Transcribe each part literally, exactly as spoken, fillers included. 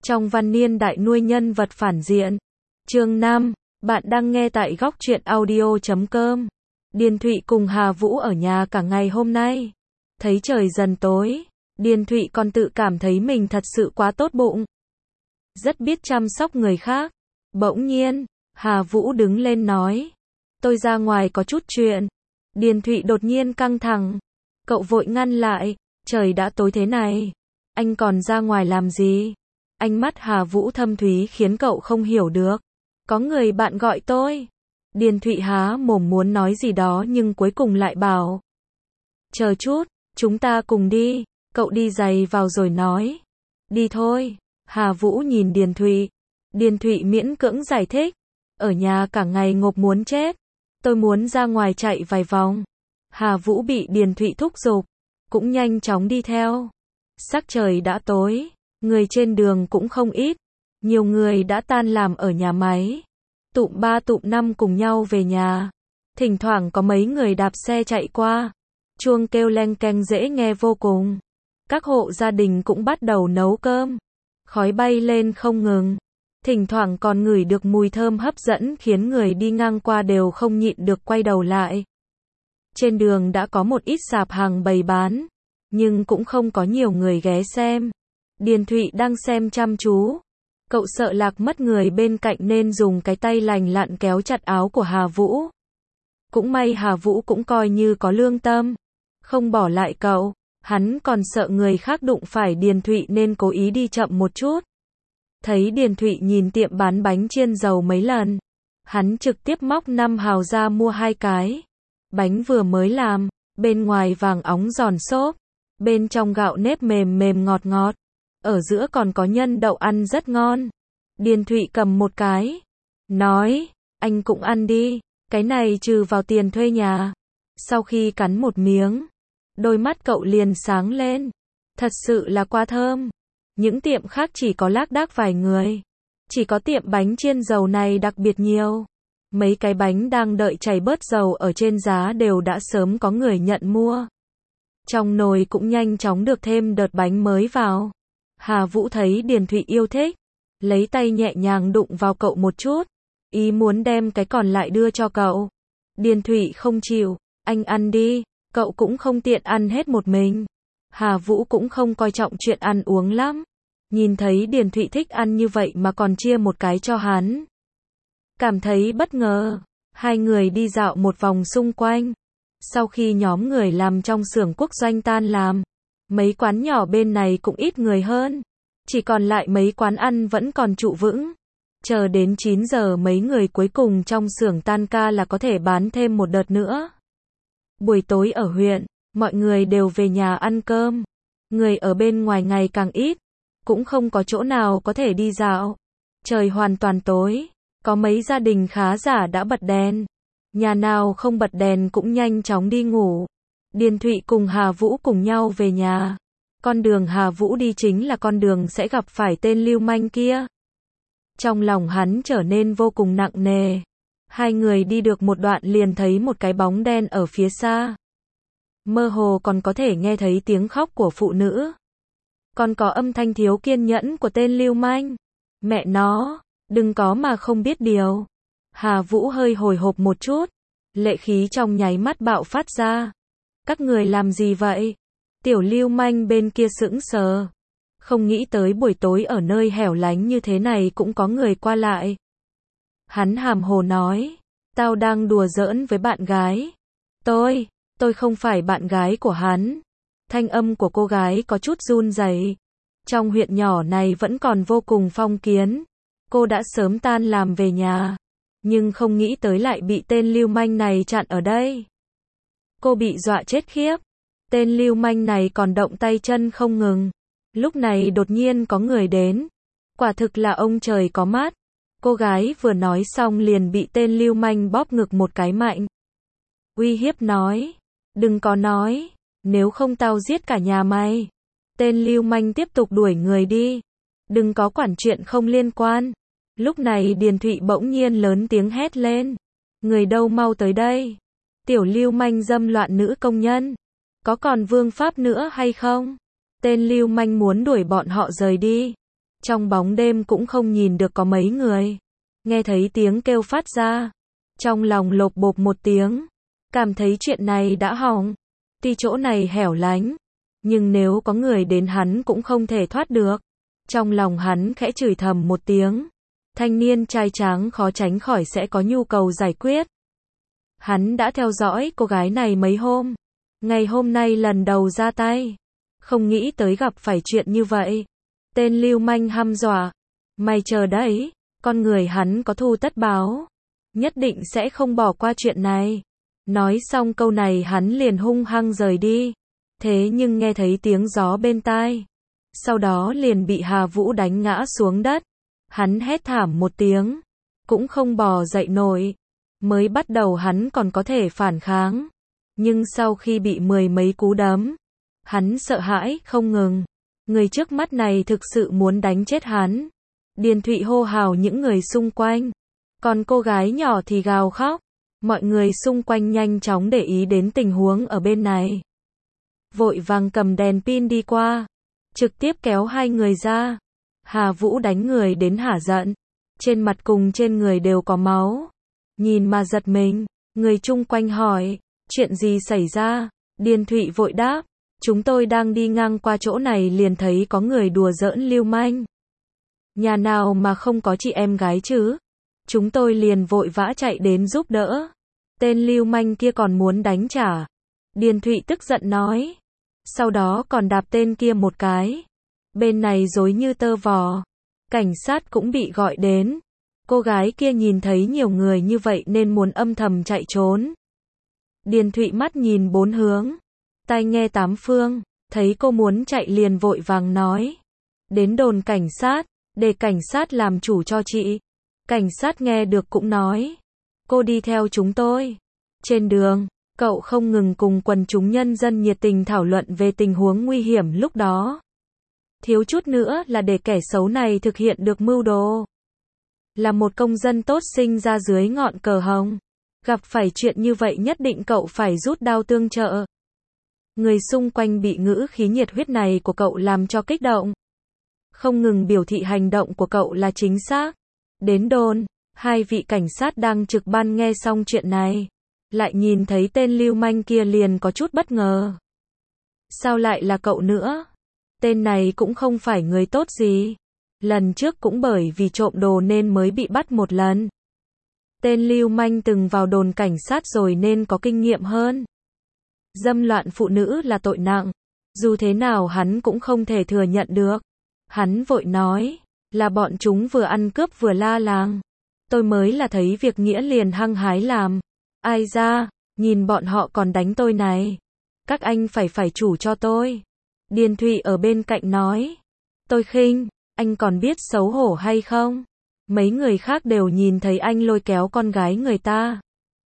Trong văn niên đại nuôi nhân vật phản diện. Chương năm, bạn đang nghe tại góc truyện audio chấm com. Điền Thụy cùng Hà Vũ ở nhà cả ngày hôm nay. Thấy trời dần tối, Điền Thụy còn tự cảm thấy mình thật sự quá tốt bụng. Rất biết chăm sóc người khác. Bỗng nhiên, Hà Vũ đứng lên nói. Tôi ra ngoài có chút chuyện. Điền Thụy đột nhiên căng thẳng. Cậu vội ngăn lại. Trời đã tối thế này. Anh còn ra ngoài làm gì? Ánh mắt Hà Vũ thâm thúy khiến cậu không hiểu được. Có người bạn gọi tôi. Điền Thụy há mồm muốn nói gì đó nhưng cuối cùng lại bảo. Chờ chút, chúng ta cùng đi. Cậu đi giày vào rồi nói. Đi thôi. Hà Vũ nhìn Điền Thụy. Điền Thụy miễn cưỡng giải thích. Ở nhà cả ngày ngộp muốn chết. Tôi muốn ra ngoài chạy vài vòng. Hà Vũ bị Điền Thụy thúc giục. Cũng nhanh chóng đi theo. Sắc trời đã tối. Người trên đường cũng không ít. Nhiều người đã tan làm ở nhà máy. Tụm ba tụm năm cùng nhau về nhà. Thỉnh thoảng có mấy người đạp xe chạy qua. Chuông kêu leng keng dễ nghe vô cùng. Các hộ gia đình cũng bắt đầu nấu cơm. Khói bay lên không ngừng. Thỉnh thoảng còn ngửi được mùi thơm hấp dẫn khiến người đi ngang qua đều không nhịn được quay đầu lại. Trên đường đã có một ít sạp hàng bày bán. Nhưng cũng không có nhiều người ghé xem. Điền Thụy đang xem chăm chú. Cậu sợ lạc mất người bên cạnh nên dùng cái tay lành lặn kéo chặt áo của Hà Vũ. Cũng may Hà Vũ cũng coi như có lương tâm. Không bỏ lại cậu. Hắn còn sợ người khác đụng phải Điền Thụy nên cố ý đi chậm một chút. Thấy Điền Thụy nhìn tiệm bán bánh chiên dầu mấy lần. Hắn trực tiếp móc năm hào ra mua hai cái. Bánh vừa mới làm. Bên ngoài vàng óng giòn xốp. Bên trong gạo nếp mềm mềm ngọt ngọt. Ở giữa còn có nhân đậu ăn rất ngon. Điền Thụy cầm một cái. Nói, anh cũng ăn đi. Cái này trừ vào tiền thuê nhà. Sau khi cắn một miếng. Đôi mắt cậu liền sáng lên. Thật sự là quá thơm. Những tiệm khác chỉ có lác đác vài người. Chỉ có tiệm bánh chiên dầu này đặc biệt nhiều. Mấy cái bánh đang đợi chảy bớt dầu ở trên giá đều đã sớm có người nhận mua. Trong nồi cũng nhanh chóng được thêm đợt bánh mới vào. Hà Vũ thấy Điền Thụy yêu thích. Lấy tay nhẹ nhàng đụng vào cậu một chút. Ý muốn đem cái còn lại đưa cho cậu. Điền Thụy không chịu. Anh ăn đi. Cậu cũng không tiện ăn hết một mình. Hà Vũ cũng không coi trọng chuyện ăn uống lắm. Nhìn thấy Điền Thụy thích ăn như vậy mà còn chia một cái cho hắn. Cảm thấy bất ngờ. Hai người đi dạo một vòng xung quanh. Sau khi nhóm người làm trong xưởng quốc doanh tan làm. Mấy quán nhỏ bên này cũng ít người hơn. Chỉ còn lại mấy quán ăn vẫn còn trụ vững. Chờ đến chín giờ mấy người cuối cùng trong xưởng tan ca là có thể bán thêm một đợt nữa. Buổi tối ở huyện, mọi người đều về nhà ăn cơm. Người ở bên ngoài ngày càng ít. Cũng không có chỗ nào có thể đi dạo. Trời hoàn toàn tối. Có mấy gia đình khá giả đã bật đèn. Nhà nào không bật đèn cũng nhanh chóng đi ngủ. Điền Thụy cùng Hà Vũ cùng nhau về nhà. Con đường Hà Vũ đi chính là con đường sẽ gặp phải tên lưu manh kia. Trong lòng hắn trở nên vô cùng nặng nề. Hai người đi được một đoạn liền thấy một cái bóng đen ở phía xa. Mơ hồ còn có thể nghe thấy tiếng khóc của phụ nữ. Còn có âm thanh thiếu kiên nhẫn của tên lưu manh. Mẹ nó, đừng có mà không biết điều. Hà Vũ hơi hồi hộp một chút. Lệ khí trong nháy mắt bạo phát ra. Các người làm gì vậy? Tiểu lưu manh bên kia sững sờ. Không nghĩ tới buổi tối ở nơi hẻo lánh như thế này cũng có người qua lại. Hắn hàm hồ nói. Tao đang đùa giỡn với bạn gái. Tôi, tôi không phải bạn gái của hắn. Thanh âm của cô gái có chút run rẩy. Trong huyện nhỏ này vẫn còn vô cùng phong kiến. Cô đã sớm tan làm về nhà. Nhưng không nghĩ tới lại bị tên lưu manh này chặn ở đây. Cô bị dọa chết khiếp. Tên lưu manh này còn động tay chân không ngừng. Lúc này đột nhiên có người đến. Quả thực là ông trời có mắt. Cô gái vừa nói xong liền bị tên lưu manh bóp ngực một cái mạnh. Uy hiếp nói. Đừng có nói. Nếu không tao giết cả nhà mày. Tên lưu manh tiếp tục đuổi người đi. Đừng có quản chuyện không liên quan. Lúc này Điền Thụy bỗng nhiên lớn tiếng hét lên. Người đâu mau tới đây. Tiểu lưu manh dâm loạn nữ công nhân. Có còn vương pháp nữa hay không? Tên lưu manh muốn đuổi bọn họ rời đi. Trong bóng đêm cũng không nhìn được có mấy người. Nghe thấy tiếng kêu phát ra. Trong lòng lộp bộp một tiếng. Cảm thấy chuyện này đã hỏng. Tuy chỗ này hẻo lánh. Nhưng nếu có người đến hắn cũng không thể thoát được. Trong lòng hắn khẽ chửi thầm một tiếng. Thanh niên trai tráng khó tránh khỏi sẽ có nhu cầu giải quyết. Hắn đã theo dõi cô gái này mấy hôm. Ngày hôm nay lần đầu ra tay. Không nghĩ tới gặp phải chuyện như vậy. Tên lưu manh hăm dọa. Mày chờ đấy, con người hắn có thù tất báo. Nhất định sẽ không bỏ qua chuyện này. Nói xong câu này hắn liền hung hăng rời đi. Thế nhưng nghe thấy tiếng gió bên tai. Sau đó liền bị Hà Vũ đánh ngã xuống đất. Hắn hét thảm một tiếng. Cũng không bò dậy nổi. Mới bắt đầu hắn còn có thể phản kháng. Nhưng sau khi bị mười mấy cú đấm. Hắn sợ hãi không ngừng. Người trước mắt này thực sự muốn đánh chết hắn. Điền Thụy hô hào những người xung quanh. Còn cô gái nhỏ thì gào khóc. Mọi người xung quanh nhanh chóng để ý đến tình huống ở bên này. Vội vàng cầm đèn pin đi qua. Trực tiếp kéo hai người ra. Hà Vũ đánh người đến hả giận. Trên mặt cùng trên người đều có máu. Nhìn mà giật mình. Người chung quanh hỏi. Chuyện gì xảy ra? Điền Thụy vội đáp. Chúng tôi đang đi ngang qua chỗ này liền thấy có người đùa giỡn lưu manh. Nhà nào mà không có chị em gái chứ? Chúng tôi liền vội vã chạy đến giúp đỡ. Tên lưu manh kia còn muốn đánh trả. Điền Thụy tức giận nói. Sau đó còn đạp tên kia một cái. Bên này rối như tơ vò. Cảnh sát cũng bị gọi đến. Cô gái kia nhìn thấy nhiều người như vậy nên muốn âm thầm chạy trốn. Điền Thụy mắt nhìn bốn hướng. Tai nghe tám phương. Thấy cô muốn chạy liền vội vàng nói. Đến đồn cảnh sát. Để cảnh sát làm chủ cho chị. Cảnh sát nghe được cũng nói. Cô đi theo chúng tôi. Trên đường, cậu không ngừng cùng quần chúng nhân dân nhiệt tình thảo luận về tình huống nguy hiểm lúc đó. Thiếu chút nữa là để kẻ xấu này thực hiện được mưu đồ. Là một công dân tốt sinh ra dưới ngọn cờ hồng. Gặp phải chuyện như vậy nhất định cậu phải rút đao tương trợ. Người xung quanh bị ngữ khí nhiệt huyết này của cậu làm cho kích động. Không ngừng biểu thị hành động của cậu là chính xác. Đến đồn, hai vị cảnh sát đang trực ban nghe xong chuyện này. Lại nhìn thấy tên lưu manh kia liền có chút bất ngờ. Sao lại là cậu nữa? Tên này cũng không phải người tốt gì. Lần trước cũng bởi vì trộm đồ nên mới bị bắt một lần. Tên lưu manh từng vào đồn cảnh sát rồi nên có kinh nghiệm hơn. Dâm loạn phụ nữ là tội nặng. Dù thế nào hắn cũng không thể thừa nhận được. Hắn vội nói, là bọn chúng vừa ăn cướp vừa la làng. Tôi mới là thấy việc nghĩa liền hăng hái làm. Ai ra, nhìn bọn họ còn đánh tôi này. Các anh phải phải chủ cho tôi. Điền Thụy ở bên cạnh nói. Tôi khinh, anh còn biết xấu hổ hay không? Mấy người khác đều nhìn thấy anh lôi kéo con gái người ta.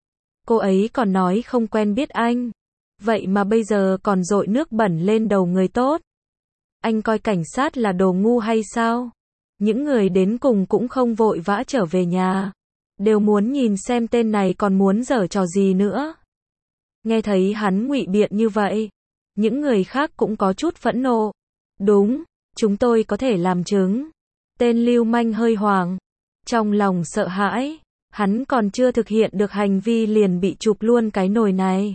Cô ấy còn nói không quen biết anh. Vậy mà bây giờ còn dội nước bẩn lên đầu người tốt. Anh coi cảnh sát là đồ ngu hay sao? Những người đến cùng cũng không vội vã trở về nhà. Đều muốn nhìn xem tên này còn muốn giở trò gì nữa. Nghe thấy hắn ngụy biện như vậy. Những người khác cũng có chút phẫn nộ. Đúng, chúng tôi có thể làm chứng. Tên lưu manh hơi hoảng. Trong lòng sợ hãi. Hắn còn chưa thực hiện được hành vi liền bị chụp luôn cái nồi này.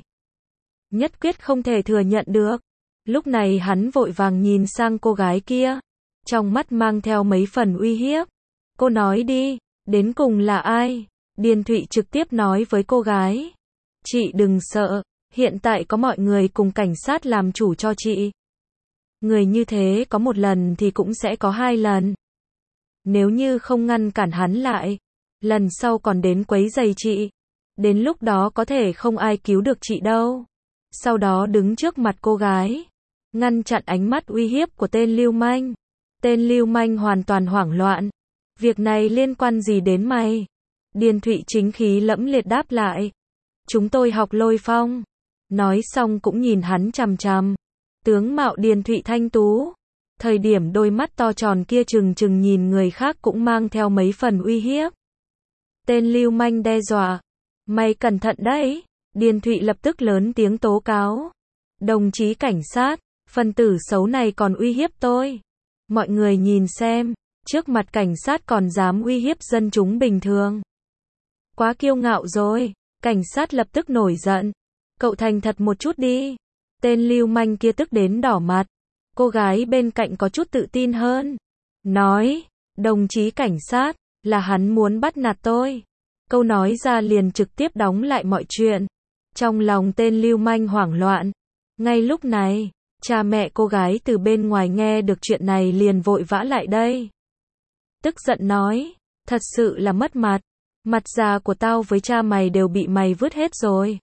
Nhất quyết không thể thừa nhận được. Lúc này hắn vội vàng nhìn sang cô gái kia. Trong mắt mang theo mấy phần uy hiếp. Cô nói đi, đến cùng là ai? Điền Thụy trực tiếp nói với cô gái. Chị đừng sợ, hiện tại có mọi người cùng cảnh sát làm chủ cho chị. Người như thế có một lần thì cũng sẽ có hai lần. Nếu như không ngăn cản hắn lại, lần sau còn đến quấy rầy chị. Đến lúc đó có thể không ai cứu được chị đâu. Sau đó đứng trước mặt cô gái. Ngăn chặn ánh mắt uy hiếp của tên lưu manh. Tên lưu manh hoàn toàn hoảng loạn. Việc này liên quan gì đến mày? Điền Thụy chính khí lẫm liệt đáp lại. Chúng tôi học lôi phong. Nói xong cũng nhìn hắn chằm chằm. Tướng mạo Điền Thụy thanh tú. Thời điểm đôi mắt to tròn kia trừng trừng nhìn người khác cũng mang theo mấy phần uy hiếp. Tên lưu manh đe dọa. Mày cẩn thận đấy. Điền Thụy lập tức lớn tiếng tố cáo. Đồng chí cảnh sát, phần tử xấu này còn uy hiếp tôi. Mọi người nhìn xem. trước mặt cảnh sát còn dám uy hiếp dân chúng bình thường. Quá kiêu ngạo rồi, cảnh sát lập tức nổi giận. Cậu thành thật một chút đi. Tên lưu manh kia tức đến đỏ mặt. Cô gái bên cạnh có chút tự tin hơn. Nói, đồng chí cảnh sát, là hắn muốn bắt nạt tôi. Câu nói ra liền trực tiếp đóng lại mọi chuyện. Trong lòng tên lưu manh hoảng loạn. Ngay lúc này, cha mẹ cô gái từ bên ngoài nghe được chuyện này liền vội vã lại đây. Tức giận nói, thật sự là mất mặt. Mặt già của tao với cha mày đều bị mày vứt hết rồi.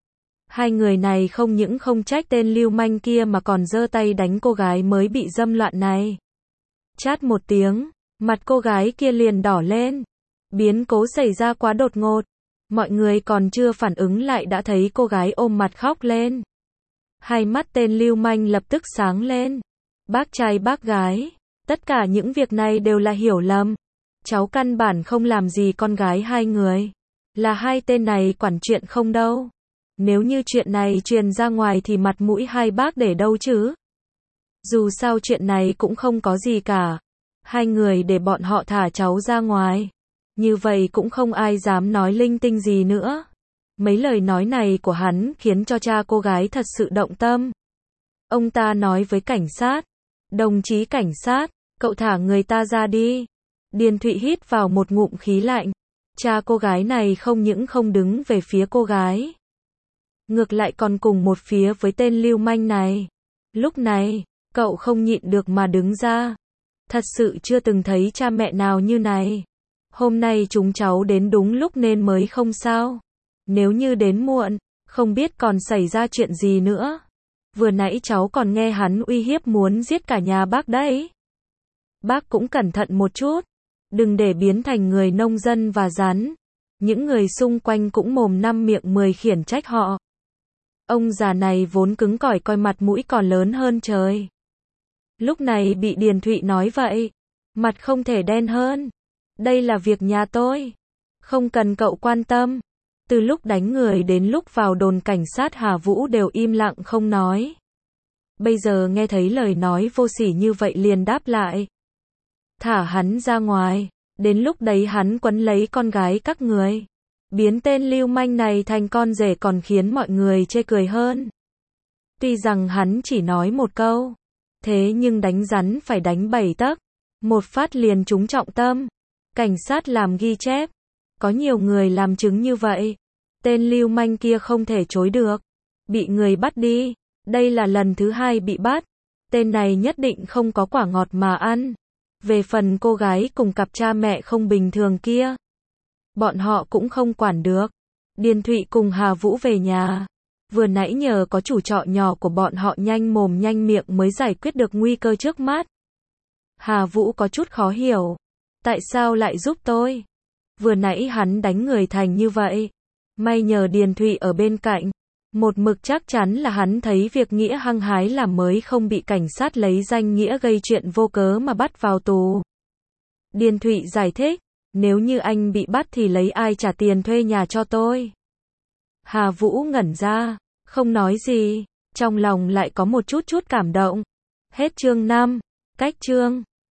Hai người này không những không trách tên lưu manh kia mà còn giơ tay đánh cô gái mới bị dâm loạn này. Chát một tiếng, mặt cô gái kia liền đỏ lên. Biến cố xảy ra quá đột ngột. Mọi người còn chưa phản ứng lại đã thấy cô gái ôm mặt khóc lên. Hai mắt tên lưu manh lập tức sáng lên. Bác trai bác gái, tất cả những việc này đều là hiểu lầm. Cháu căn bản không làm gì con gái hai người. Là hai tên này quản chuyện không đâu. Nếu như chuyện này truyền ra ngoài thì mặt mũi hai bác để đâu chứ? Dù sao chuyện này cũng không có gì cả. Hai người để bọn họ thả cháu ra ngoài. Như vậy cũng không ai dám nói linh tinh gì nữa. Mấy lời nói này của hắn khiến cho cha cô gái thật sự động tâm. Ông ta nói với cảnh sát. Đồng chí cảnh sát, cậu thả người ta ra đi. Điền Thụy hít vào một ngụm khí lạnh. Cha cô gái này không những không đứng về phía cô gái. Ngược lại còn cùng một phía với tên lưu manh này. Lúc này, cậu không nhịn được mà đứng ra. Thật sự chưa từng thấy cha mẹ nào như này. Hôm nay chúng cháu đến đúng lúc nên mới không sao. Nếu như đến muộn, không biết còn xảy ra chuyện gì nữa. Vừa nãy cháu còn nghe hắn uy hiếp muốn giết cả nhà bác đấy. Bác cũng cẩn thận một chút. Đừng để biến thành người nông dân và rắn. Những người xung quanh cũng mồm năm miệng mười khiển trách họ. Ông già này vốn cứng cỏi coi mặt mũi còn lớn hơn trời. Lúc này bị Điền Thụy nói vậy. Mặt không thể đen hơn. Đây là việc nhà tôi. Không cần cậu quan tâm. Từ lúc đánh người đến lúc vào đồn cảnh sát Hà Vũ đều im lặng không nói. Bây giờ nghe thấy lời nói vô sỉ như vậy liền đáp lại. Thả hắn ra ngoài. Đến lúc đấy hắn quấn lấy con gái các người. Biến tên lưu manh này thành con rể còn khiến mọi người chê cười hơn. Tuy rằng hắn chỉ nói một câu. Thế nhưng đánh rắn phải đánh bảy tấc. Một phát liền trúng trọng tâm. Cảnh sát làm ghi chép. Có nhiều người làm chứng như vậy. Tên lưu manh kia không thể chối được. Bị người bắt đi. Đây là lần thứ hai bị bắt. Tên này nhất định không có quả ngọt mà ăn. Về phần cô gái cùng cặp cha mẹ không bình thường kia. Bọn họ cũng không quản được. Điền Thụy cùng Hà Vũ về nhà. Vừa nãy nhờ có chủ trọ nhỏ của bọn họ nhanh mồm nhanh miệng mới giải quyết được nguy cơ trước mắt. Hà Vũ có chút khó hiểu. Tại sao lại giúp tôi? Vừa nãy hắn đánh người thành như vậy. May nhờ Điền Thụy ở bên cạnh. Một mực chắc chắn là hắn thấy việc Nghĩa hăng hái làm mới không bị cảnh sát lấy danh Nghĩa gây chuyện vô cớ mà bắt vào tù. Điền Thụy giải thích. Nếu như anh bị bắt thì lấy ai trả tiền thuê nhà cho tôi? Hà Vũ ngẩn ra. Không nói gì. Trong lòng lại có một chút chút cảm động. Hết chương năm. Cách chương.